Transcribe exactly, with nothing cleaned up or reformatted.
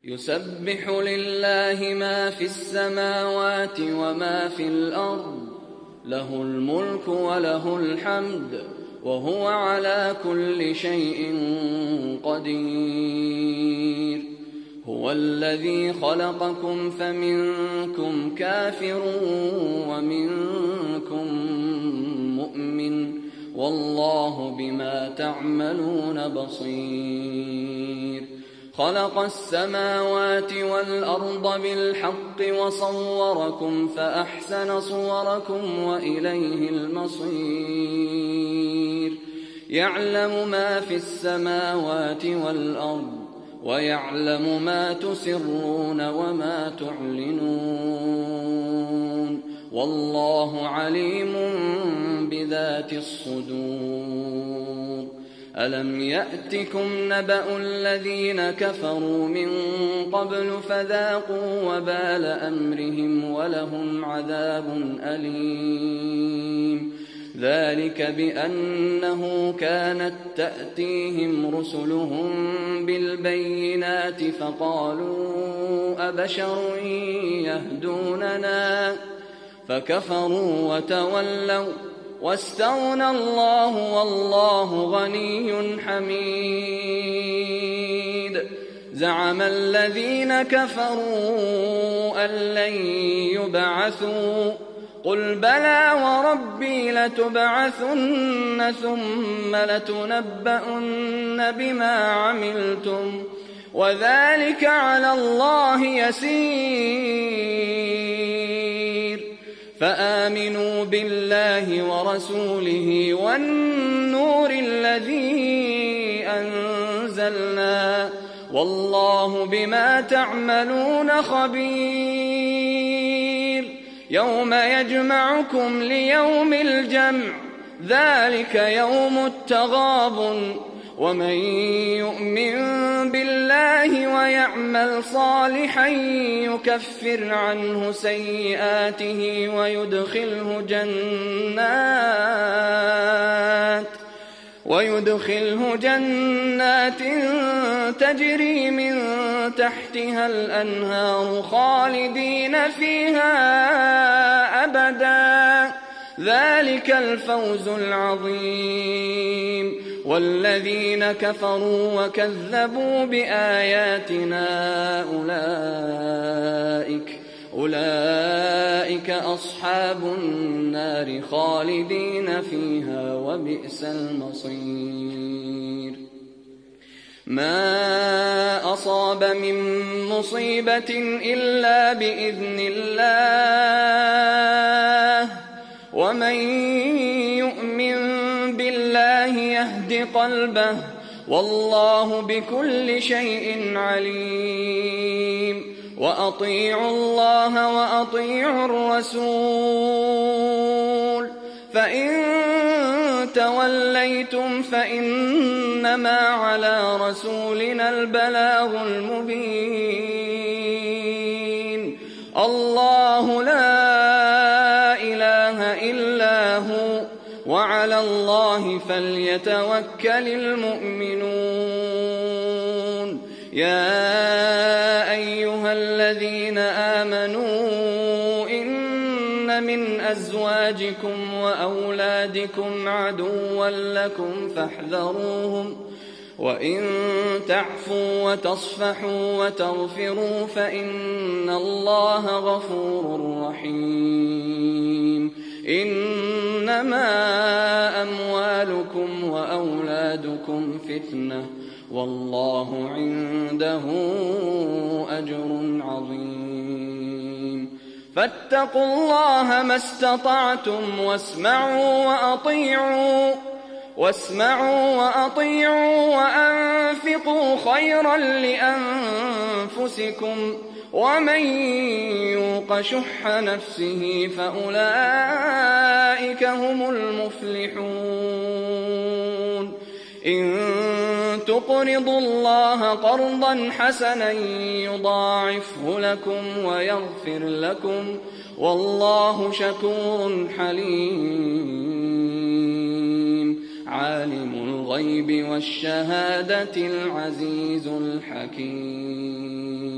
يسبح لله ما في السماوات وما في الأرض، له الملك وله الحمد، وهو على كل شيء قدير. هو الذي خلقكم فمنكم كافر ومنكم مؤمن، والله بما تعملون بصير. خلق السماوات والأرض بالحق وصوركم فأحسن صوركم وإليه المصير. يعلم ما في السماوات والأرض ويعلم ما تسرون وما تعلنون، والله عليم بذات الصدور. ألم يأتكم نبأ الذين كفروا من قبل فذاقوا وبال أمرهم ولهم عذاب أليم. ذلك بأنه كانت تأتيهم رسلهم بالبينات فقالوا أبشر يهدوننا فكفروا وتولوا واستغنى الله والله غني حميد. زعم الذين كفروا أن لن يبعثوا قل بلى وربي لتبعثن ثم لتنبؤن بما عملتم وذلك على الله يسير. فآمنوا بالله ورسوله والنور الذي أنزلنا، والله بما تعملون خبير. يوم يجمعكم ليوم الجمع ذلك يوم التغابن، ومن يؤمن بالله ويعمل صالحا يكفر عنه سيئاته ويدخله جنات ويدخله جنات تجري من تحتها الأنهار خالدين فيها أبدا، ذلك الفوز العظيم. والذين كفروا وكذبوا بآياتنا أولئك أولئك أصحاب النار خالدين فيها وبئس المصير. ما أصاب من مصيبة إلا بإذن الله، ومن يؤمن بالله يهد قلبه، والله بكل شيء عليم. وأطيعوا الله وأطيعوا الرسول، فإن توليتم فإنما على رسولنا البلاغ المبين. الله لا إله إلا هو، وعلى الله فليتوكل المؤمنون. يا أيها الذين آمنوا إن من أزواجكم وأولادكم عدوا لكم فاحذروهم، وإن تعفوا وتصفحوا وتغفروا فإن الله غفور رحيم. إنما أموالكم وأولادكم فتنة، والله عنده أجر عظيم. فاتقوا الله ما استطعتم واسمعوا وأطيعوا واسمعوا وأطيعوا وأنفقوا خيرا لأنفسكم، ومن يوق شح نفسه فأولئك هم المفلحون. إن تقرضوا الله قرضا حسنا يضاعفه لكم ويغفر لكم، والله شكور حليم. عالم الغيب والشهادة العزيز الحكيم.